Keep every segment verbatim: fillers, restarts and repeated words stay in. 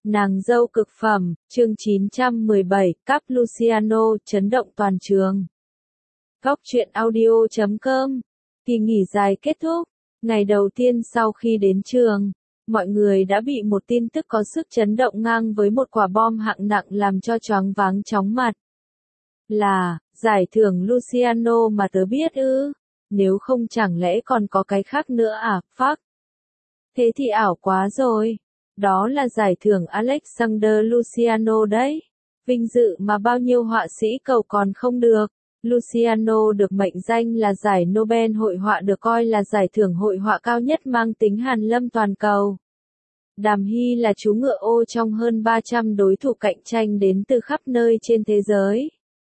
Nàng dâu cực phẩm, chương chín trăm mười bảy, Cáp Luciano, chấn động toàn trường. Góc truyện audio chấm com. Kỳ nghỉ dài kết thúc. Ngày đầu tiên sau khi đến trường, mọi người đã bị một tin tức có sức chấn động ngang với một quả bom hạng nặng làm cho choáng váng chóng mặt. Là, giải thưởng Luciano mà tớ biết ư? Nếu không chẳng lẽ còn có cái khác nữa à, phác? Thế thì ảo quá rồi. Đó là giải thưởng Alexander Luciano đấy. Vinh dự mà bao nhiêu họa sĩ cầu còn không được. Luciano được mệnh danh là giải Nobel hội họa, được coi là giải thưởng hội họa cao nhất mang tính hàn lâm toàn cầu. Đàm Hy là chú ngựa ô trong hơn ba trăm đối thủ cạnh tranh đến từ khắp nơi trên thế giới.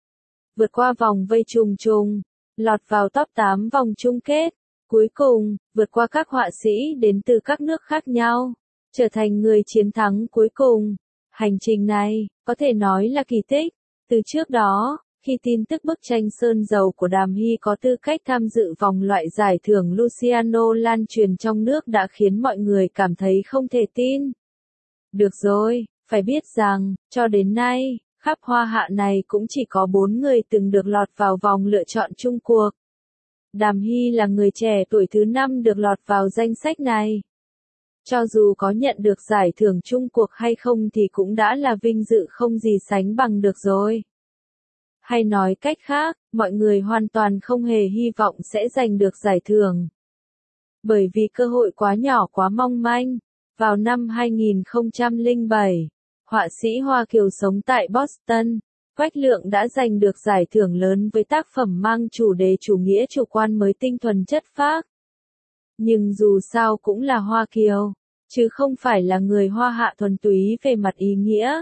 Vượt qua vòng vây trùng trùng, lọt vào top tám vòng chung kết. Cuối cùng, vượt qua các họa sĩ đến từ các nước khác nhau, trở thành người chiến thắng cuối cùng. Hành trình này, có thể nói là kỳ tích. Từ trước đó, khi tin tức bức tranh sơn dầu của Đàm Hy có tư cách tham dự vòng loại giải thưởng Luciano lan truyền trong nước đã khiến mọi người cảm thấy không thể tin. Được rồi, phải biết rằng, cho đến nay, khắp hoa hạ này cũng chỉ có bốn người từng được lọt vào vòng lựa chọn chung cuộc. Đàm Hy là người trẻ tuổi thứ năm được lọt vào danh sách này. Cho dù có nhận được giải thưởng chung cuộc hay không thì cũng đã là vinh dự không gì sánh bằng được rồi. Hay nói cách khác, mọi người hoàn toàn không hề hy vọng sẽ giành được giải thưởng. Bởi vì cơ hội quá nhỏ quá mong manh. Vào năm hai nghìn không trăm lẻ bảy, họa sĩ Hoa Kiều sống tại Boston, Quách Lượng đã giành được giải thưởng lớn với tác phẩm mang chủ đề chủ nghĩa chủ quan mới tinh thuần chất phác. Nhưng dù sao cũng là Hoa Kiều, chứ không phải là người Hoa hạ thuần túy về mặt ý nghĩa.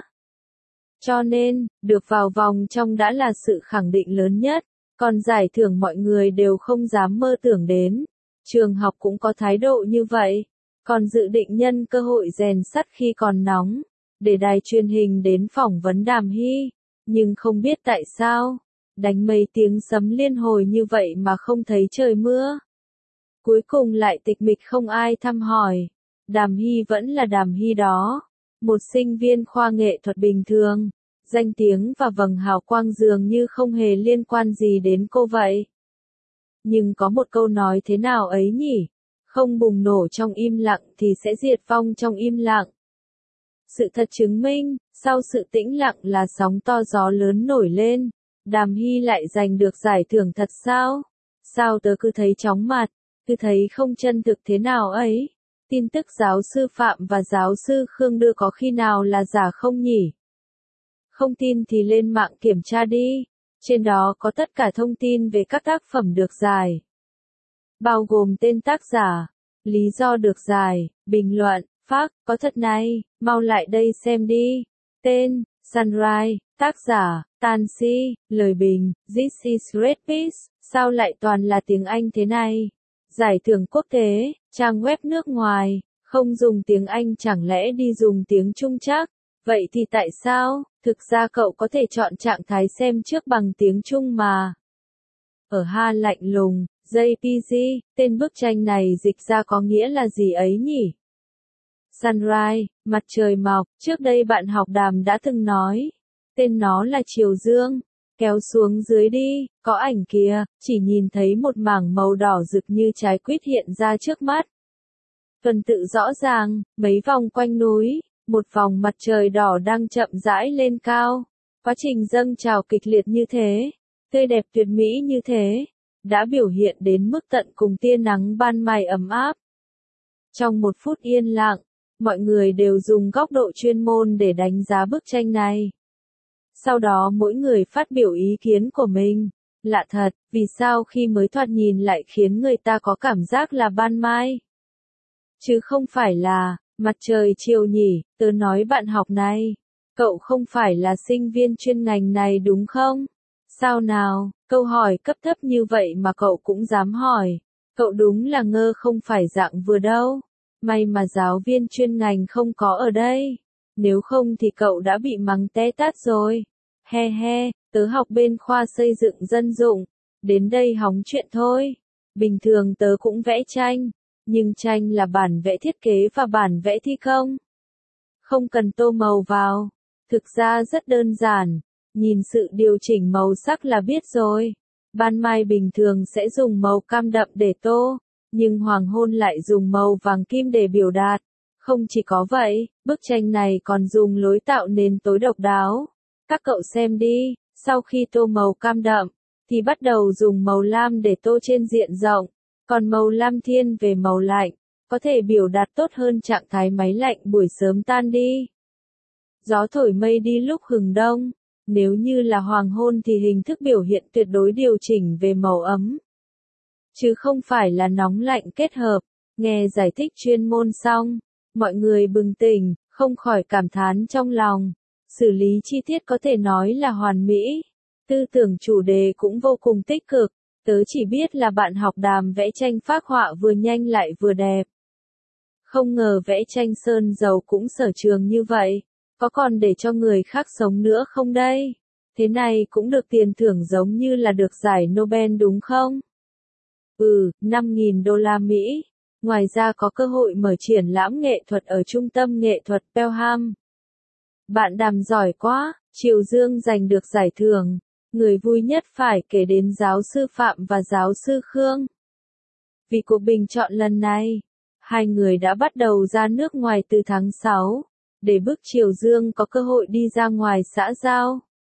Cho nên, được vào vòng trong đã là sự khẳng định lớn nhất, còn giải thưởng mọi người đều không dám mơ tưởng đến. Trường học cũng có thái độ như vậy, còn dự định nhân cơ hội rèn sắt khi còn nóng, để đài truyền hình đến phỏng vấn Đàm Hy. Nhưng không biết tại sao, đánh mấy tiếng sấm liên hồi như vậy mà không thấy trời mưa. Cuối cùng lại tịch mịch không ai thăm hỏi. Đàm Hy vẫn là Đàm Hy đó. Một sinh viên khoa nghệ thuật bình thường. Danh tiếng và vầng hào quang dường như không hề liên quan gì đến cô vậy. Nhưng có một câu nói thế nào ấy nhỉ? Không bùng nổ trong im lặng thì sẽ diệt vong trong im lặng. Sự thật chứng minh, sau sự tĩnh lặng là sóng to gió lớn nổi lên. Đàm Hy lại giành được giải thưởng thật sao? Sao tớ cứ thấy chóng mặt, cứ thấy không chân thực thế nào ấy? Tin tức giáo sư Phạm và giáo sư Khương đưa có khi nào là giả không nhỉ? Không tin thì lên mạng kiểm tra đi. Trên đó có tất cả thông tin về các tác phẩm được giải. Bao gồm tên tác giả, lý do được giải, bình luận, phác, có thật này, mau lại đây xem đi. Tên, Sunrise, tác giả, Tansy, lời bình, This is Red Peace, sao lại toàn là tiếng Anh thế này? Giải thưởng quốc tế, trang web nước ngoài, không dùng tiếng Anh chẳng lẽ đi dùng tiếng Trung chắc? Vậy thì tại sao? Thực ra cậu có thể chọn trạng thái xem trước bằng tiếng Trung mà. Ở ha lạnh lùng, jê pê giê, tên bức tranh này dịch ra có nghĩa là gì ấy nhỉ? Sunrise, mặt trời mọc, trước đây bạn học Đàm đã từng nói. Tên nó là chiều dương. Kéo xuống dưới đi, có ảnh kìa, chỉ nhìn thấy một mảng màu đỏ rực như trái quýt hiện ra trước mắt. Tuần tự rõ ràng, mấy vòng quanh núi, một vòng mặt trời đỏ đang chậm rãi lên cao. Quá trình dâng trào kịch liệt như thế, tươi đẹp tuyệt mỹ như thế, đã biểu hiện đến mức tận cùng tia nắng ban mai ấm áp. Trong một phút yên lặng, mọi người đều dùng góc độ chuyên môn để đánh giá bức tranh này. Sau đó mỗi người phát biểu ý kiến của mình. Lạ thật, vì sao khi mới thoạt nhìn lại khiến người ta có cảm giác là ban mai? Chứ không phải là mặt trời chiều nhỉ? Tớ nói bạn học này, cậu không phải là sinh viên chuyên ngành này đúng không? Sao nào, câu hỏi cấp thấp như vậy mà cậu cũng dám hỏi. Cậu đúng là ngơ không phải dạng vừa đâu. May mà giáo viên chuyên ngành không có ở đây. Nếu không thì cậu đã bị mắng té tát rồi. He he, tớ học bên khoa xây dựng dân dụng. Đến đây hóng chuyện thôi. Bình thường tớ cũng vẽ tranh. Nhưng tranh là bản vẽ thiết kế và bản vẽ thi công. Không cần tô màu vào. Thực ra rất đơn giản. Nhìn sự điều chỉnh màu sắc là biết rồi. Ban mai bình thường sẽ dùng màu cam đậm để tô, nhưng hoàng hôn lại dùng màu vàng kim để biểu đạt. Không chỉ có vậy, bức tranh này còn dùng lối tạo nền tối độc đáo. Các cậu xem đi, sau khi tô màu cam đậm, thì bắt đầu dùng màu lam để tô trên diện rộng. Còn màu lam thiên về màu lạnh, có thể biểu đạt tốt hơn trạng thái máy lạnh buổi sớm tan đi. Gió thổi mây đi lúc hừng đông. Nếu như là hoàng hôn thì hình thức biểu hiện tuyệt đối điều chỉnh về màu ấm. Chứ không phải là nóng lạnh kết hợp. Nghe giải thích chuyên môn xong, mọi người bừng tỉnh, không khỏi cảm thán trong lòng. Xử lý chi tiết có thể nói là hoàn mỹ. Tư tưởng chủ đề cũng vô cùng tích cực. Tớ chỉ biết là bạn học Đàm vẽ tranh phác họa vừa nhanh lại vừa đẹp. Không ngờ vẽ tranh sơn dầu cũng sở trường như vậy. Có còn để cho người khác sống nữa không đây? Thế này cũng được tiền thưởng giống như là được giải Nobel đúng không? Ừ, năm nghìn đô la Mỹ. Ngoài ra có cơ hội mở triển lãm nghệ thuật ở Trung tâm Nghệ thuật Pelham. Bạn Đàm giỏi quá, Triều Dương giành được giải thưởng. Người vui nhất phải kể đến giáo sư Phạm và giáo sư Khương. Vì cuộc bình chọn lần này, hai người đã bắt đầu ra nước ngoài từ tháng sáu. Để bức Triều Dương có cơ hội đi ra ngoài xã giao.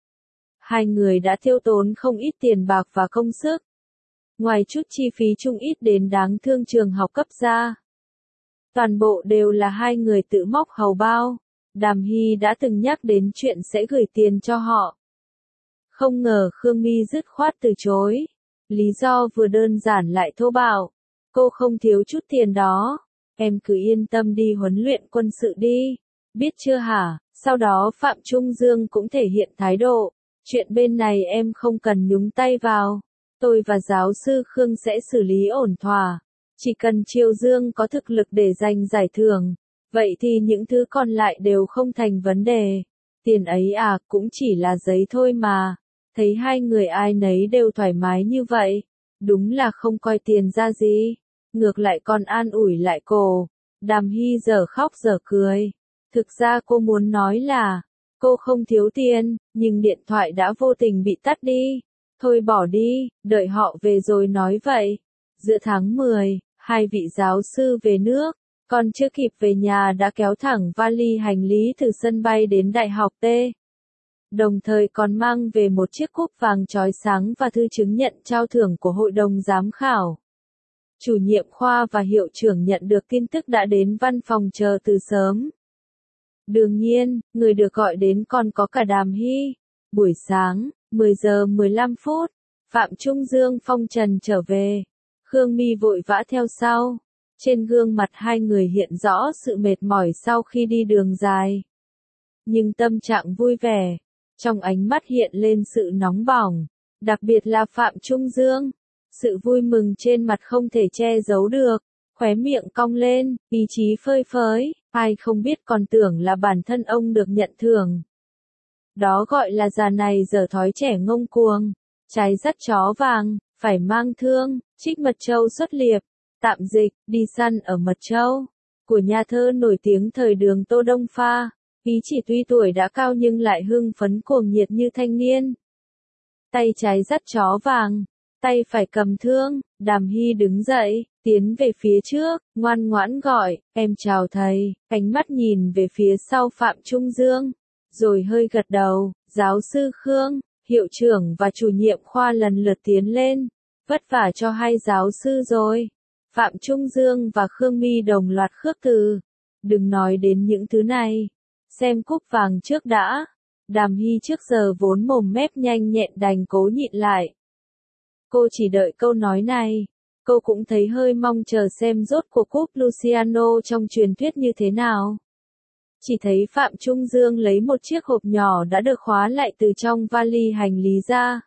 Hai người đã tiêu tốn không ít tiền bạc và công sức. Ngoài chút chi phí chung ít đến đáng thương trường học cấp ra. Toàn bộ đều là hai người tự móc hầu bao. Đàm Hy đã từng nhắc đến chuyện sẽ gửi tiền cho họ. Không ngờ Khương My dứt khoát từ chối. Lý do vừa đơn giản lại thô bạo. Cô không thiếu chút tiền đó. Em cứ yên tâm đi huấn luyện quân sự đi. Biết chưa hả? Sau đó Phạm Trung Dương cũng thể hiện thái độ. Chuyện bên này em không cần nhúng tay vào. Tôi và giáo sư Khương sẽ xử lý ổn thỏa. Chỉ cần Triều Dương có thực lực để giành giải thưởng. Vậy thì những thứ còn lại đều không thành vấn đề. Tiền ấy à, cũng chỉ là giấy thôi mà. Thấy hai người ai nấy đều thoải mái như vậy. Đúng là không coi tiền ra gì. Ngược lại còn an ủi lại cô. Đàm Hy giờ khóc giờ cười. Thực ra cô muốn nói là, cô không thiếu tiền, nhưng điện thoại đã vô tình bị tắt đi. Thôi bỏ đi, đợi họ về rồi nói vậy. Giữa tháng mười, hai vị giáo sư về nước, còn chưa kịp về nhà đã kéo thẳng vali hành lý từ sân bay đến Đại học T. Đồng thời còn mang về một chiếc cúp vàng chói sáng và thư chứng nhận trao thưởng của hội đồng giám khảo. Chủ nhiệm khoa và hiệu trưởng nhận được tin tức đã đến văn phòng chờ từ sớm. Đương nhiên, người được gọi đến còn có cả Đàm Hy. Buổi sáng, mười giờ mười lăm phút, Phạm Trung Dương phong trần trở về. Khương My vội vã theo sau. Trên gương mặt hai người hiện rõ sự mệt mỏi sau khi đi đường dài. Nhưng tâm trạng vui vẻ. Trong ánh mắt hiện lên sự nóng bỏng. Đặc biệt là Phạm Trung Dương. Sự vui mừng trên mặt không thể che giấu được. Khóe miệng cong lên, ý chí phơi phới. Ai không biết còn tưởng là bản thân ông được nhận thưởng. Đó gọi là già này giờ thói trẻ ngông cuồng. Trái dắt chó vàng, phải mang thương, trích Mật Châu xuất liệp. Tạm dịch, đi săn ở Mật Châu. Của nhà thơ nổi tiếng thời Đường Tô Đông Pha. Ý chỉ tuy tuổi đã cao nhưng lại hưng phấn cuồng nhiệt như thanh niên. Tay trái dắt chó vàng, tay phải cầm thương. Đàm Hy đứng dậy, tiến về phía trước, ngoan ngoãn gọi, em chào thầy, ánh mắt nhìn về phía sau Phạm Trung Dương, rồi hơi gật đầu. Giáo sư Khương, hiệu trưởng và chủ nhiệm khoa lần lượt tiến lên, vất vả cho hai giáo sư rồi. Phạm Trung Dương và Khương My đồng loạt khước từ. Đừng nói đến những thứ này, xem cúp vàng trước đã. Đàm Hy trước giờ vốn mồm mép nhanh nhẹn đành cố nhịn lại. Cô chỉ đợi câu nói này. Cô cũng thấy hơi mong chờ xem rốt cuộc cúp Luciano trong truyền thuyết như thế nào. Chỉ thấy Phạm Trung Dương lấy một chiếc hộp nhỏ đã được khóa lại từ trong vali hành lý ra.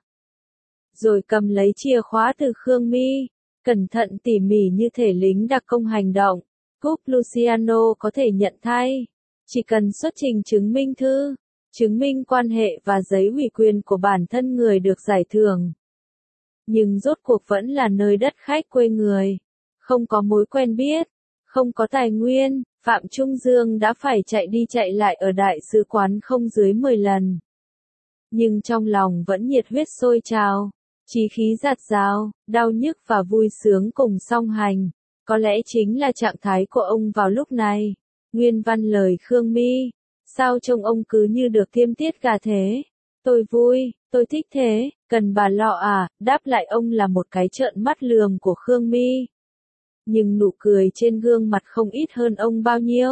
Rồi cầm lấy chìa khóa từ Khương My, cẩn thận tỉ mỉ như thể lính đặc công hành động. Cúp Luciano có thể nhận thay. Chỉ cần xuất trình chứng minh thư, chứng minh quan hệ và giấy ủy quyền của bản thân người được giải thưởng. Nhưng rốt cuộc vẫn là nơi đất khách quê người. Không có mối quen biết, Không có tài nguyên, Phạm Trung Dương đã phải chạy đi chạy lại ở đại sứ quán không dưới mười lần. Nhưng trong lòng vẫn nhiệt huyết sôi trào, chí khí dạt dào, đau nhức và vui sướng cùng song hành. Có lẽ chính là trạng thái của ông vào lúc này. Nguyên văn lời Khương My. Sao trông ông cứ như được tiêm tiết cả thế? Tôi vui, tôi thích thế, cần bà lo à? Đáp lại ông là một cái trợn mắt lườm của Khương My. Nhưng nụ cười trên gương mặt không ít hơn ông bao nhiêu.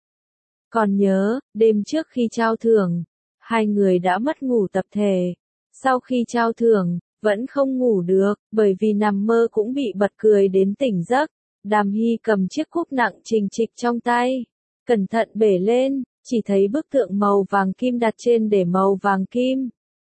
Còn nhớ, đêm trước khi trao thưởng, hai người đã mất ngủ tập thể. Sau khi trao thưởng, vẫn không ngủ được, bởi vì nằm mơ cũng bị bật cười đến tỉnh giấc. Đàm Hy cầm chiếc cúp nặng trình trịch trong tay, cẩn thận bể lên, chỉ thấy bức tượng màu vàng kim đặt trên để màu vàng kim.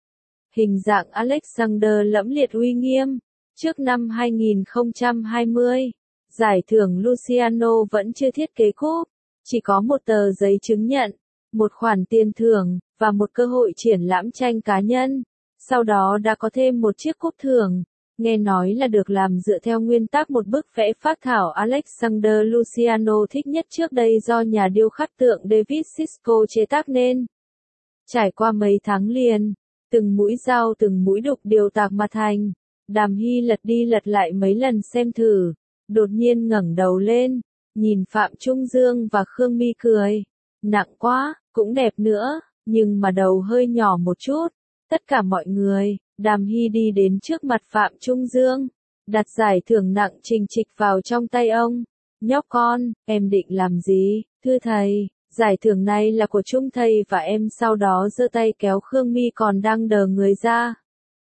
Hình dạng Alexander lẫm liệt uy nghiêm. Trước năm hai nghìn không trăm hai mươi, giải thưởng Luciano vẫn chưa thiết kế cúp, chỉ có một tờ giấy chứng nhận, một khoản tiền thưởng, và một cơ hội triển lãm tranh cá nhân. Sau đó đã có thêm một chiếc cúp thưởng, nghe nói là được làm dựa theo nguyên tắc một bức vẽ phác thảo Alexander Luciano thích nhất trước đây do nhà điêu khắc tượng David Sisko chế tác nên. Trải qua mấy tháng liền, từng mũi dao từng mũi đục đều tạc mà thành. Đàm Hy lật đi lật lại mấy lần xem thử, đột nhiên ngẩng đầu lên, nhìn Phạm Trung Dương và Khương My cười. Nặng quá, cũng đẹp nữa, nhưng mà đầu hơi nhỏ một chút. Tất cả mọi người, Đàm Hy đi đến trước mặt Phạm Trung Dương, đặt giải thưởng nặng trình trịch vào trong tay ông. Nhóc con, em định làm gì? Thưa thầy, giải thưởng này là của Trung thầy và em. Sau đó giơ tay kéo Khương My còn đang đờ người ra.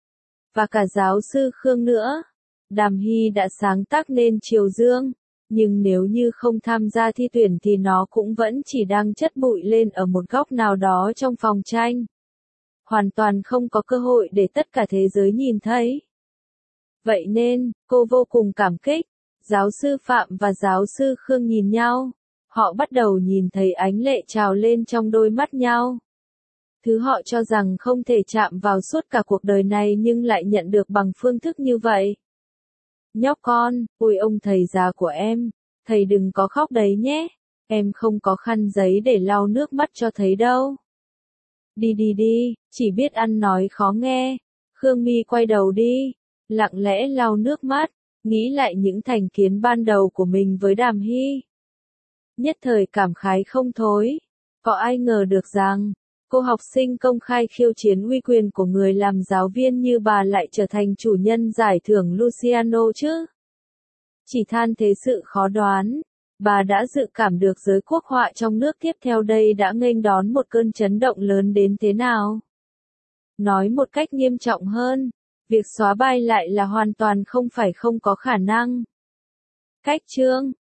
Và cả giáo sư Khương nữa. Đàm Hy đã sáng tác nên Triều Dương, nhưng nếu như không tham gia thi tuyển thì nó cũng vẫn chỉ đang chất bụi lên ở một góc nào đó trong phòng tranh. Hoàn toàn không có cơ hội để tất cả thế giới nhìn thấy. Vậy nên, cô vô cùng cảm kích. Giáo sư Phạm và giáo sư Khương nhìn nhau. Họ bắt đầu nhìn thấy ánh lệ trào lên trong đôi mắt nhau. Thứ họ cho rằng không thể chạm vào suốt cả cuộc đời này nhưng lại nhận được bằng phương thức như vậy. Nhóc con, ôi ông thầy già của em, thầy đừng có khóc đấy nhé. Em không có khăn giấy để lau nước mắt cho thầy đâu. Đi đi đi, chỉ biết ăn nói khó nghe. Khương My quay đầu đi, lặng lẽ lau nước mắt, nghĩ lại những thành kiến ban đầu của mình với Đàm Hy. Nhất thời cảm khái không thôi. Có ai ngờ được rằng, cô học sinh công khai khiêu chiến uy quyền của người làm giáo viên như bà lại trở thành chủ nhân giải thưởng Luciano chứ? Chỉ than thế sự khó đoán. Bà đã dự cảm được giới quốc họa trong nước tiếp theo đây đã nghênh đón một cơn chấn động lớn đến thế nào. Nói một cách nghiêm trọng hơn, việc xóa bài lại là hoàn toàn không phải không có khả năng. Cách chương